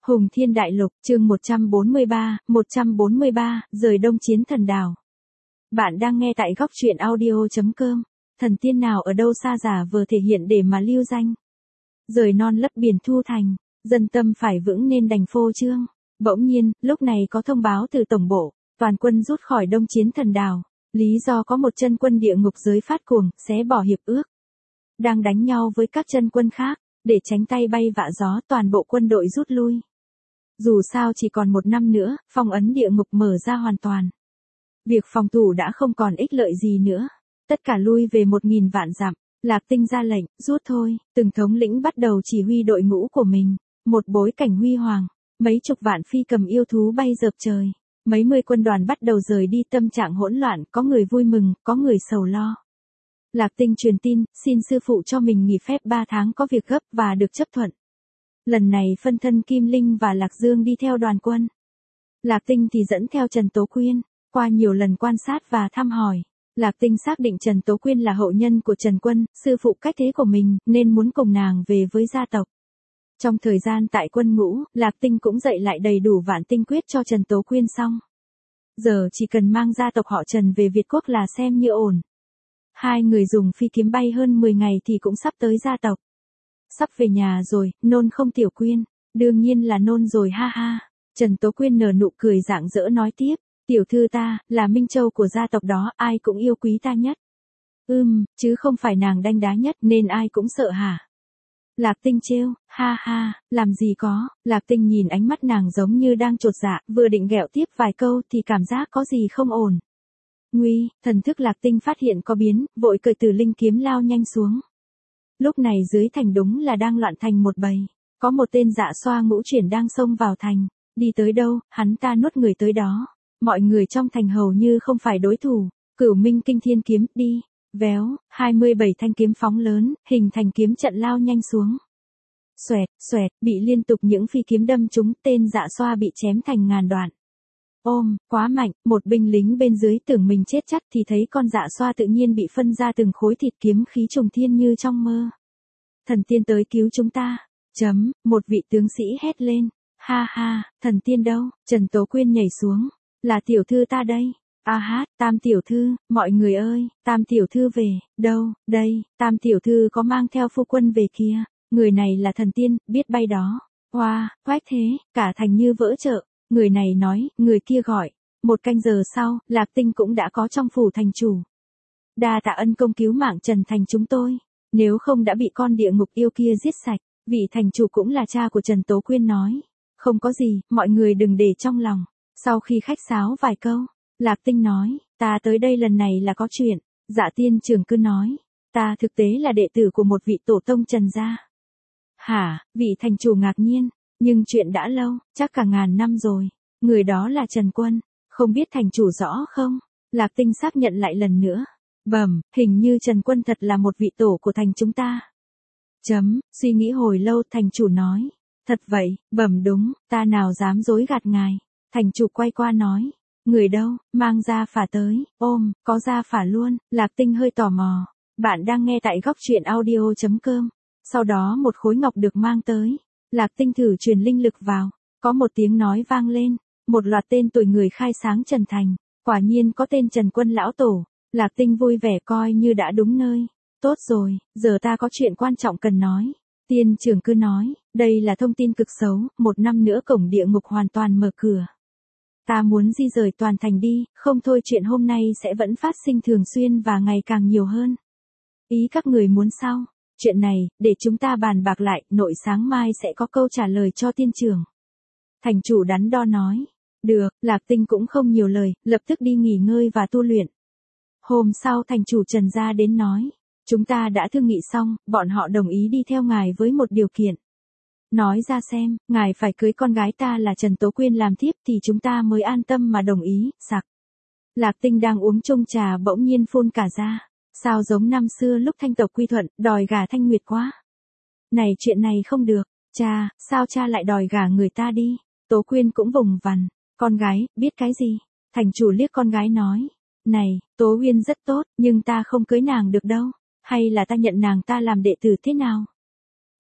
Hùng Thiên Đại Lục, chương 143, rời Đông Chiến Thần Đảo. Bạn đang nghe tại góc truyện audio.com. Thần tiên nào ở đâu xa giả vờ thể hiện để mà lưu danh. Rời non lấp biển thu thành, dân tâm phải vững nên đành phô trương. Bỗng nhiên, lúc này có thông báo từ tổng bộ, toàn quân rút khỏi Đông Chiến Thần Đảo. Lý do có một chân quân địa ngục giới phát cuồng, xé bỏ hiệp ước. Đang đánh nhau với các chân quân khác, để tránh tay bay vạ gió toàn bộ quân đội rút lui. Dù sao chỉ còn một năm nữa, phong ấn địa ngục mở ra hoàn toàn. Việc phòng thủ đã không còn ích lợi gì nữa. Tất cả lui về 1.000 vạn dặm. Lạc Tinh ra lệnh, rút thôi. Từng thống lĩnh bắt đầu chỉ huy đội ngũ của mình. Một bối cảnh huy hoàng. Mấy chục vạn phi cầm yêu thú bay dợp trời. Mấy mươi quân đoàn bắt đầu rời đi, tâm trạng hỗn loạn, có người vui mừng, có người sầu lo. Lạc Tinh truyền tin, xin sư phụ cho mình nghỉ phép 3 tháng có việc gấp và được chấp thuận. Lần này phân thân Kim Linh và Lạc Dương đi theo đoàn quân. Lạc Tinh thì dẫn theo Trần Tố Quyên. Qua nhiều lần quan sát và thăm hỏi, Lạc Tinh xác định Trần Tố Quyên là hậu nhân của Trần Quân, sư phụ cách thế của mình, nên muốn cùng nàng về với gia tộc. Trong thời gian tại quân ngũ, Lạc Tinh cũng dạy lại đầy đủ vạn tinh quyết cho Trần Tố Quyên xong. Giờ chỉ cần mang gia tộc họ Trần về Việt Quốc là xem như ổn. Hai người dùng phi kiếm bay hơn 10 ngày thì cũng sắp tới gia tộc. Sắp về nhà rồi, nôn không Tiểu Quyên? Đương nhiên là nôn rồi ha ha. Trần Tố Quyên nở nụ cười rạng rỡ nói tiếp, tiểu thư ta, là Minh Châu của gia tộc đó, ai cũng yêu quý ta nhất. Chứ không phải nàng đanh đá nhất nên ai cũng sợ hả? Lạc Tinh trêu, ha ha, làm gì có. Lạc Tinh nhìn ánh mắt nàng giống như đang chột dạ, vừa định ghẹo tiếp vài câu thì cảm giác có gì không ổn. Nguy, thần thức Lạc Tinh phát hiện có biến, vội cởi từ linh kiếm lao nhanh xuống. Lúc này dưới thành đúng là đang loạn thành một bầy. Có một tên dạ xoa ngũ chuyển đang xông vào thành. Đi tới đâu, hắn ta nuốt người tới đó. Mọi người trong thành hầu như không phải đối thủ. Cửu Minh Kinh Thiên Kiếm, đi. Véo, 27 thanh kiếm phóng lớn, hình thành kiếm trận lao nhanh xuống. Xoẹt, xoẹt, bị liên tục những phi kiếm đâm trúng, tên dạ xoa bị chém thành ngàn đoạn. Ôm, quá mạnh, một binh lính bên dưới tưởng mình chết chắc thì thấy con dạ xoa tự nhiên bị phân ra từng khối thịt, kiếm khí trùng thiên như trong mơ. Thần tiên tới cứu chúng ta. Một vị tướng sĩ hét lên. Ha ha, thần tiên đâu? Trần Tố Quyên nhảy xuống. Là tiểu thư ta đây. A hát, Tam tiểu thư, mọi người ơi, Tam tiểu thư về. Đâu, đây, Tam tiểu thư có mang theo phu quân về kia. Người này là thần tiên, biết bay đó. Hoa, quách thế, cả thành như vỡ chợ. Người này nói, người kia gọi. 1 canh giờ sau, Lạc Tinh cũng đã có trong phủ thành chủ. Đa tạ ân công cứu mạng Trần thành chúng tôi. Nếu không đã bị con địa ngục yêu kia giết sạch. Vị thành chủ cũng là cha của Trần Tố Quyên nói. Không có gì, mọi người đừng để trong lòng. Sau khi khách sáo vài câu, Lạc Tinh nói, ta tới đây lần này là có chuyện. Dạ tiên trưởng cứ nói, ta thực tế là đệ tử của một vị tổ tông Trần gia. Hả, vị thành chủ ngạc nhiên, nhưng chuyện đã lâu, chắc cả ngàn năm rồi. Người đó là Trần Quân, không biết thành chủ rõ không? Lạc Tinh xác nhận lại lần nữa. Hình như Trần Quân thật là một vị tổ của thành chúng ta. Suy nghĩ hồi lâu, thành chủ nói. Thật vậy, đúng, ta nào dám dối gạt ngài. Thành chủ quay qua nói. Người đâu, mang gia phả tới. Có gia phả luôn. Lạc Tinh hơi tò mò. Bạn đang nghe tại góc truyện audio.com. Sau đó một khối ngọc được mang tới. Lạc Tinh thử truyền linh lực vào. Có một tiếng nói vang lên. Một loạt tên tuổi người khai sáng Trần Thành. Quả nhiên có tên Trần Quân lão tổ. Lạc Tinh vui vẻ coi như đã đúng nơi. Tốt rồi, giờ ta có chuyện quan trọng cần nói. Tiên trưởng cứ nói, đây là thông tin cực xấu, 1 năm nữa cổng địa ngục hoàn toàn mở cửa. Ta muốn di rời toàn thành đi, không thôi chuyện hôm nay sẽ vẫn phát sinh thường xuyên và ngày càng nhiều hơn. Ý các người muốn sao? Chuyện này, để chúng ta bàn bạc lại, nội sáng mai sẽ có câu trả lời cho tiên trưởng. Thành chủ đắn đo nói. Được, Lạc Tinh cũng không nhiều lời, lập tức đi nghỉ ngơi và tu luyện. Hôm sau thành chủ Trần gia đến nói. Chúng ta đã thương nghị xong, bọn họ đồng ý đi theo ngài với một điều kiện. Nói ra xem, ngài phải cưới con gái ta là Trần Tố Quyên làm thiếp thì chúng ta mới an tâm mà đồng ý, sặc. Lạc Tinh đang uống chung trà bỗng nhiên phun cả ra. Sao giống năm xưa lúc Thanh tộc quy thuận, đòi gả Thanh Nguyệt quá. Này chuyện này không được, cha, sao cha lại đòi gả người ta đi? Tố Quyên cũng vùng vằng. Con gái, biết cái gì? Thành chủ liếc con gái nói. Này, Tố Uyên rất tốt, nhưng ta không cưới nàng được đâu. Hay là ta nhận nàng ta làm đệ tử thế nào?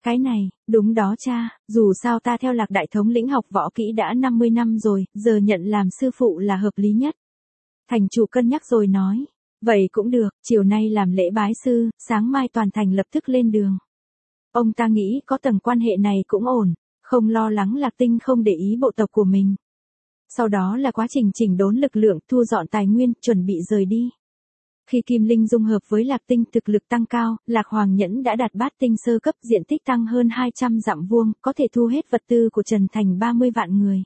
Cái này, đúng đó cha, dù sao ta theo Lạc đại thống lĩnh học võ kỹ đã 50 năm rồi, giờ nhận làm sư phụ là hợp lý nhất. Thành chủ cân nhắc rồi nói, vậy cũng được, chiều nay làm lễ bái sư, sáng mai toàn thành lập tức lên đường. Ông ta nghĩ có tầng quan hệ này cũng ổn, không lo lắng Lạc Tinh không để ý bộ tộc của mình. Sau đó là quá trình chỉnh đốn lực lượng, thu dọn tài nguyên, chuẩn bị rời đi. Khi Kim Linh dung hợp với Lạc Tinh thực lực tăng cao, Lạc Hoàng Nhẫn đã đạt bát tinh sơ cấp, diện tích tăng hơn 200 dặm vuông, có thể thu hết vật tư của Trần Thành 30 vạn người.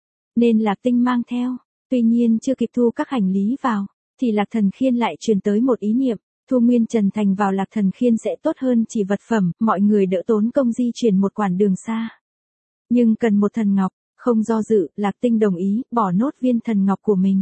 Nên Lạc Tinh mang theo, tuy nhiên chưa kịp thu các hành lý vào, thì Lạc Thần Khiên lại truyền tới một ý niệm, thu nguyên Trần Thành vào Lạc Thần Khiên sẽ tốt hơn chỉ vật phẩm, mọi người đỡ tốn công di chuyển một quãng đường xa. Nhưng cần một thần ngọc, không do dự, Lạc Tinh đồng ý, bỏ nốt viên thần ngọc của mình.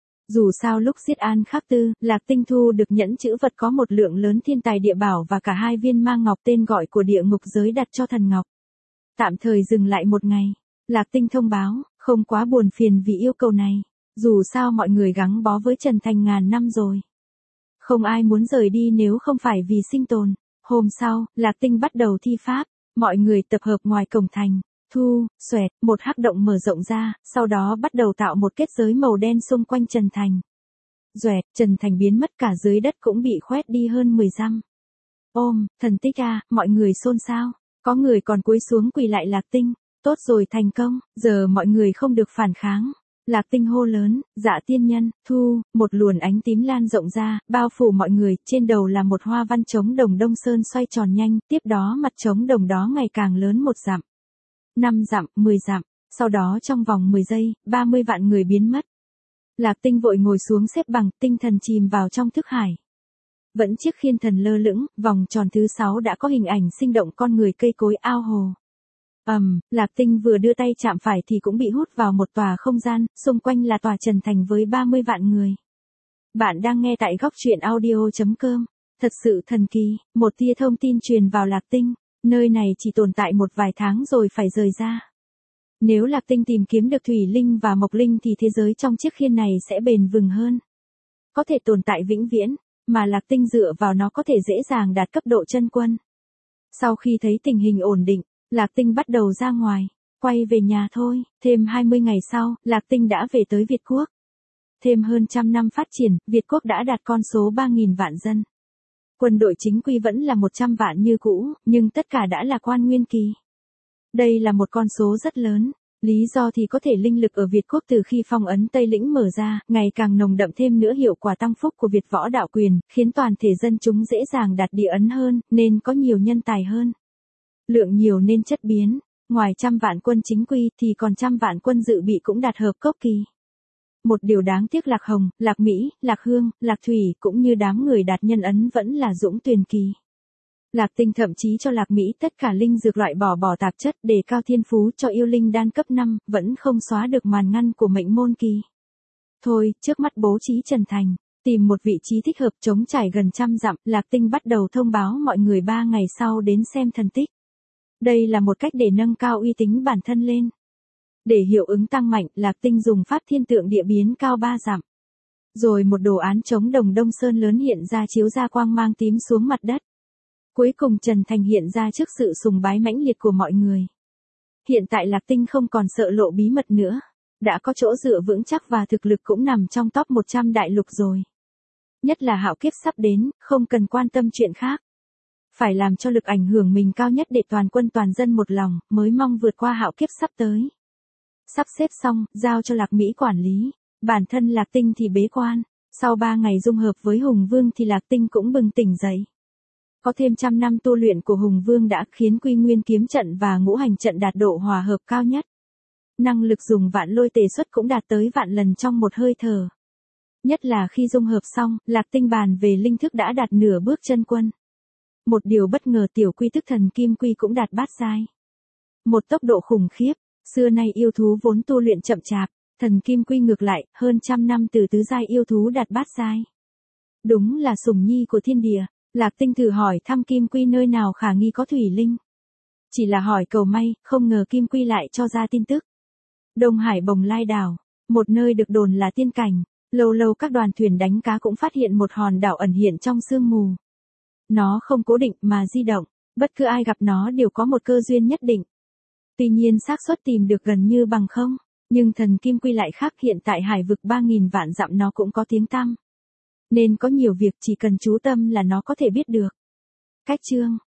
Dù sao lúc giết An Khắc Tư, Lạc Tinh thu được nhẫn chữ vật có một lượng lớn thiên tài địa bảo và cả 2 viên mang ngọc tên gọi của địa ngục giới đặt cho thần ngọc. Tạm thời dừng lại một ngày, Lạc Tinh thông báo, không quá buồn phiền vì yêu cầu này. Dù sao mọi người gắn bó với Trần Thành ngàn năm rồi. Không ai muốn rời đi nếu không phải vì sinh tồn. Hôm sau, Lạc Tinh bắt đầu thi pháp, mọi người tập hợp ngoài cổng thành. Thu, xoẹt, một hắc động mở rộng ra, sau đó bắt đầu tạo một kết giới màu đen xung quanh Trần Thành. Doẹt, Trần Thành biến mất, cả dưới đất cũng bị khoét đi hơn 10 dặm. Ôm, thần tích à, mọi người xôn xao, có người còn cúi xuống quỳ lại Lạc Tinh, tốt rồi, thành công, giờ mọi người không được phản kháng. Lạc Tinh hô lớn, dạ tiên nhân, thu, một luồn ánh tím lan rộng ra, bao phủ mọi người, trên đầu là một hoa văn trống đồng Đông Sơn xoay tròn nhanh, tiếp đó mặt trống đồng đó ngày càng lớn 1 dặm. 5 dặm, 10 dặm, sau đó trong vòng 10 giây, 30 vạn người biến mất. Lạc Tinh vội ngồi xuống xếp bằng, tinh thần chìm vào trong thức hải. Vẫn chiếc khiên thần lơ lửng, vòng tròn thứ 6 đã có hình ảnh sinh động con người, cây cối, ao hồ. Lạc Tinh vừa đưa tay chạm phải thì cũng bị hút vào một tòa không gian, xung quanh là tòa Trần Thành với 30 vạn người. Bạn đang nghe tại góc truyện audio.com. Thật sự thần kỳ, một tia thông tin truyền vào Lạc Tinh, nơi này chỉ tồn tại một vài tháng rồi phải rời ra. Nếu Lạc Tinh tìm kiếm được Thủy Linh và Mộc Linh thì thế giới trong chiếc khiên này sẽ bền vững hơn. Có thể tồn tại vĩnh viễn, mà Lạc Tinh dựa vào nó có thể dễ dàng đạt cấp độ chân quân. Sau khi thấy tình hình ổn định, Lạc Tinh bắt đầu ra ngoài, quay về nhà thôi. Thêm 20 ngày sau, Lạc Tinh đã về tới Việt Quốc. Thêm hơn 100 năm phát triển, Việt Quốc đã đạt con số 3.000 vạn dân. Quân đội chính quy vẫn là 100 vạn như cũ, nhưng tất cả đã là quan nguyên kỳ. Đây là một con số rất lớn. Lý do thì có thể linh lực ở Việt Quốc từ khi phong ấn Tây Lĩnh mở ra, ngày càng nồng đậm thêm nữa, hiệu quả tăng phúc của Việt võ đạo quyền, khiến toàn thể dân chúng dễ dàng đạt địa ấn hơn, nên có nhiều nhân tài hơn. Lượng nhiều nên chất biến, ngoài 100 vạn quân chính quy thì còn 100 vạn quân dự bị cũng đạt hợp cốc kỳ. Một điều đáng tiếc Lạc Hồng, Lạc Mỹ, Lạc Hương, Lạc Thủy cũng như đám người đạt nhân ấn vẫn là dũng tuyền kỳ. Lạc Tinh thậm chí cho Lạc Mỹ tất cả linh dược loại bỏ tạp chất để cao thiên phú cho yêu linh đan cấp 5, vẫn không xóa được màn ngăn của mệnh môn kỳ. Thôi, trước mắt bố trí Trần Thành, tìm một vị trí thích hợp trống trải gần 100 dặm, Lạc Tinh bắt đầu thông báo mọi người 3 ngày sau đến xem thần tích. Đây là một cách để nâng cao uy tín bản thân lên. Để hiệu ứng tăng mạnh, Lạc Tinh dùng pháp thiên tượng địa biến cao 3 dặm. Rồi một đồ án trống đồng Đông Sơn lớn hiện ra, chiếu ra quang mang tím xuống mặt đất. Cuối cùng Trần Thành hiện ra trước sự sùng bái mãnh liệt của mọi người. Hiện tại Lạc Tinh không còn sợ lộ bí mật nữa. Đã có chỗ dựa vững chắc và thực lực cũng nằm trong top 100 đại lục rồi. Nhất là hạo kiếp sắp đến, không cần quan tâm chuyện khác. Phải làm cho lực ảnh hưởng mình cao nhất để toàn quân toàn dân một lòng, mới mong vượt qua hạo kiếp sắp tới. Sắp xếp xong, giao cho Lạc Mỹ quản lý. Bản thân Lạc Tinh thì bế quan. Sau 3 ngày dung hợp với Hùng Vương thì Lạc Tinh cũng bừng tỉnh dậy. Có thêm 100 năm tu luyện của Hùng Vương đã khiến Quy Nguyên kiếm trận và ngũ hành trận đạt độ hòa hợp cao nhất. Năng lực dùng vạn lôi tề xuất cũng đạt tới vạn lần trong một hơi thở. Nhất là khi dung hợp xong, Lạc Tinh bàn về linh thức đã đạt nửa bước chân quân. Một điều bất ngờ, tiểu quy tức thần kim quy cũng đạt bát giai. Một tốc độ khủng khiếp, xưa nay yêu thú vốn tu luyện chậm chạp, thần kim quy ngược lại, hơn 100 năm từ tứ giai yêu thú đạt bát giai. Đúng là sủng nhi của thiên địa. Lạc Tinh thử hỏi thăm kim quy nơi nào khả nghi có thủy linh. Chỉ là hỏi cầu may, không ngờ kim quy lại cho ra tin tức. Đông Hải Bồng Lai đảo, một nơi được đồn là tiên cảnh, lâu lâu các đoàn thuyền đánh cá cũng phát hiện một hòn đảo ẩn hiện trong sương mù. Nó không cố định mà di động, Bất cứ ai gặp nó đều có một cơ duyên nhất định. Tuy nhiên xác suất tìm được gần như bằng không, nhưng thần kim quy lại khác, hiện tại hải vực 3.000 vạn dặm nó cũng có tiếng tăm. Nên có nhiều việc chỉ cần chú tâm là nó có thể biết được. Cách chương